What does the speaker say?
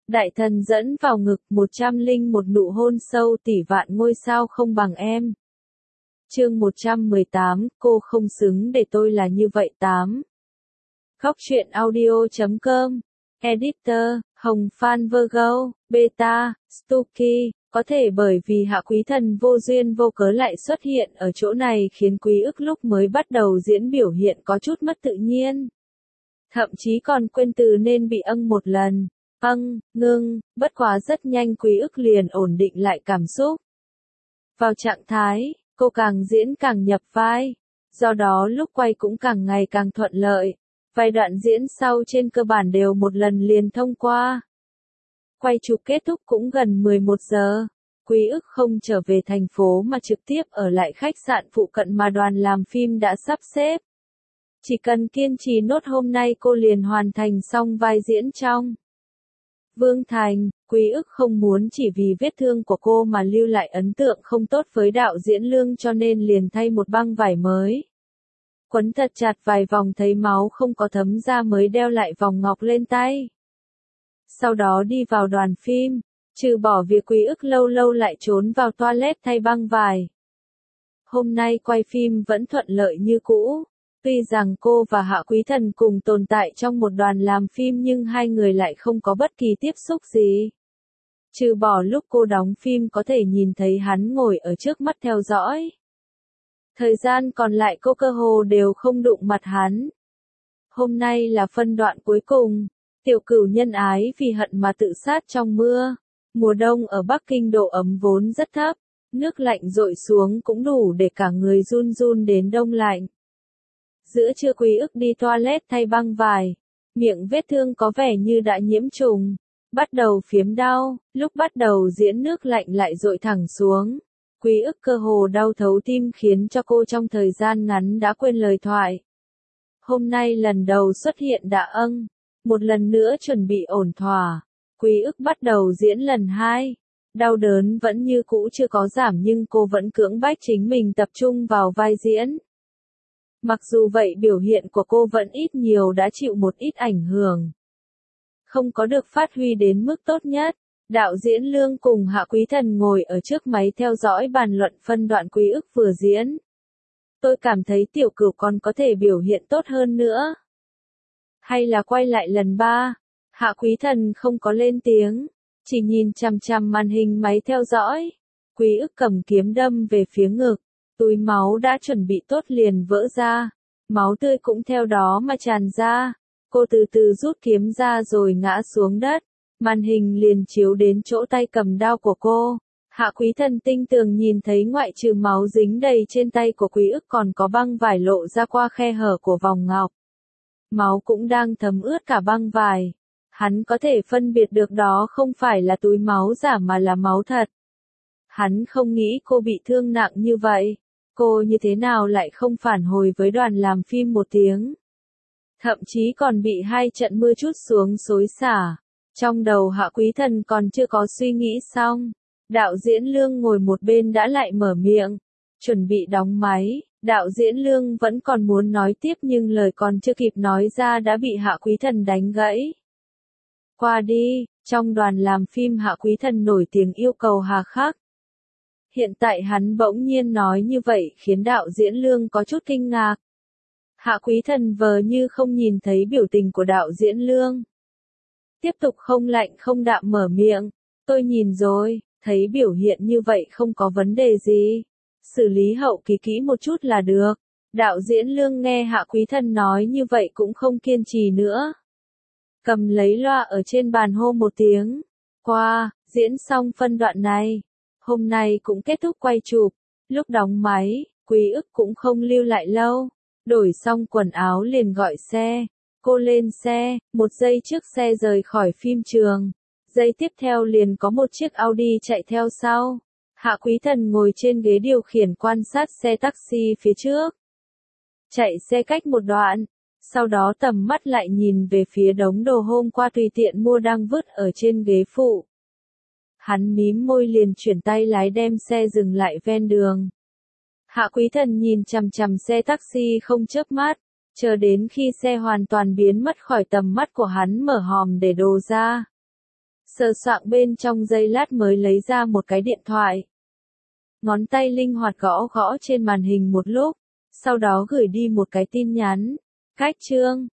Đại thần dẫn vào ngực 101 nụ hôn sâu tỷ vạn ngôi sao không bằng em. Chương 118, cô không xứng để tôi là như vậy 8. Khóc chuyện audio.com. Editor, Hồng Phan Virgo, Beta, Stucky. Có thể bởi vì Hạ Quý Thần vô duyên vô cớ lại xuất hiện ở chỗ này khiến Quý Ức lúc mới bắt đầu diễn biểu hiện có chút mất tự nhiên. Thậm chí còn quên từ nên bị một lần. Ngưng, bất quá rất nhanh Quý Ức liền ổn định lại cảm xúc. Vào trạng thái, cô càng diễn càng nhập vai. Do đó lúc quay cũng càng ngày càng thuận lợi. Vài đoạn diễn sau trên cơ bản đều một lần liền thông qua. Quay chụp kết thúc cũng gần 11 giờ. Quý Ức không trở về thành phố mà trực tiếp ở lại khách sạn phụ cận mà đoàn làm phim đã sắp xếp. Chỉ cần kiên trì nốt hôm nay cô liền hoàn thành xong vai diễn trong Vương Thành. Quý Ức không muốn chỉ vì vết thương của cô mà lưu lại ấn tượng không tốt với đạo diễn Lương cho nên liền thay một băng vải mới. Quấn thật chặt vài vòng thấy máu không có thấm ra mới đeo lại vòng ngọc lên tay. Sau đó đi vào đoàn phim, trừ bỏ việc Quý Ức lâu lâu lại trốn vào toilet thay băng vải. Hôm nay quay phim vẫn thuận lợi như cũ. Tuy rằng cô và Hạ Quý Thần cùng tồn tại trong một đoàn làm phim nhưng hai người lại không có bất kỳ tiếp xúc gì. Trừ bỏ lúc cô đóng phim có thể nhìn thấy hắn ngồi ở trước mắt theo dõi. Thời gian còn lại cô cơ hồ đều không đụng mặt hắn. Hôm nay là phân đoạn cuối cùng. Tiểu Cửu nhân ái vì hận mà tự sát trong mưa. Mùa đông ở Bắc Kinh độ ấm vốn rất thấp. Nước lạnh dội xuống cũng đủ để cả người run run đến đông lạnh. Giữa trưa Quý Ức đi toilet thay băng vải. Miệng vết thương có vẻ như đã nhiễm trùng. Bắt đầu phiếm đau. Lúc bắt đầu diễn nước lạnh lại dội thẳng xuống. Quý Ức cơ hồ đau thấu tim khiến cho cô trong thời gian ngắn đã quên lời thoại. Hôm nay lần đầu xuất hiện đã một lần nữa chuẩn bị ổn thỏa. Quý Ức bắt đầu diễn lần 2. Đau đớn vẫn như cũ chưa có giảm nhưng cô vẫn cưỡng bách chính mình tập trung vào vai diễn. Mặc dù vậy biểu hiện của cô vẫn ít nhiều đã chịu một ít ảnh hưởng. Không có được phát huy đến mức tốt nhất. Đạo diễn Lương cùng Hạ Quý Thần ngồi ở trước máy theo dõi bàn luận phân đoạn Quý Ức vừa diễn. Tôi cảm thấy Tiểu Cửu còn có thể biểu hiện tốt hơn nữa. Hay là quay lại lần 3. Hạ Quý Thần không có lên tiếng. Chỉ nhìn chằm chằm màn hình máy theo dõi. Quý Ức cầm kiếm đâm về phía ngực. Túi máu đã chuẩn bị tốt liền vỡ ra. Máu tươi cũng theo đó mà tràn ra. Cô từ từ rút kiếm ra rồi ngã xuống đất. Màn hình liền chiếu đến chỗ tay cầm đao của cô. Hạ Quý Thần tinh tường nhìn thấy ngoại trừ máu dính đầy trên tay của Quý Ức còn có băng vải lộ ra qua khe hở của vòng ngọc. Máu cũng đang thấm ướt cả băng vải. Hắn có thể phân biệt được đó không phải là túi máu giả mà là máu thật. Hắn không nghĩ cô bị thương nặng như vậy. Cô như thế nào lại không phản hồi với đoàn làm phim một tiếng. Thậm chí còn bị 2 trận mưa trút xuống xối xả. Trong đầu Hạ Quý Thần còn chưa có suy nghĩ xong. Đạo diễn Lương ngồi một bên đã lại mở miệng. Chuẩn bị đóng máy. Đạo diễn Lương vẫn còn muốn nói tiếp nhưng lời còn chưa kịp nói ra đã bị Hạ Quý Thần đánh gãy. Qua đi, trong đoàn làm phim Hạ Quý Thần nổi tiếng yêu cầu hà khắc. Hiện tại hắn bỗng nhiên nói như vậy khiến đạo diễn Lương có chút kinh ngạc. Hạ Quý Thần vờ như không nhìn thấy biểu tình của đạo diễn Lương. Tiếp tục không lạnh không đạm mở miệng. Tôi nhìn rồi, thấy biểu hiện như vậy không có vấn đề gì. Xử lý hậu kỳ kỹ một chút là được. Đạo diễn Lương nghe Hạ Quý Thần nói như vậy cũng không kiên trì nữa. Cầm lấy loa ở trên bàn hô một tiếng. Qua, diễn xong phân đoạn này. Hôm nay cũng kết thúc quay chụp. Lúc đóng máy, Quý Ức cũng không lưu lại lâu. Đổi xong quần áo liền gọi xe. Cô lên xe, 1 giây trước xe rời khỏi phim trường. Giây tiếp theo liền có một chiếc Audi chạy theo sau. Hạ Quý Thần ngồi trên ghế điều khiển quan sát xe taxi phía trước. Chạy xe cách một đoạn. Sau đó tầm mắt lại nhìn về phía đống đồ hôm qua tùy tiện mua đang vứt ở trên ghế phụ. Hắn mím môi liền chuyển tay lái đem xe dừng lại ven đường. Hạ Quý Thần nhìn chằm chằm xe taxi không chớp mắt, chờ đến khi xe hoàn toàn biến mất khỏi tầm mắt của hắn mở hòm để đồ ra. Sờ soạng bên trong giây lát mới lấy ra một cái điện thoại. Ngón tay linh hoạt gõ gõ trên màn hình một lúc, sau đó gửi đi một cái tin nhắn. Cách chương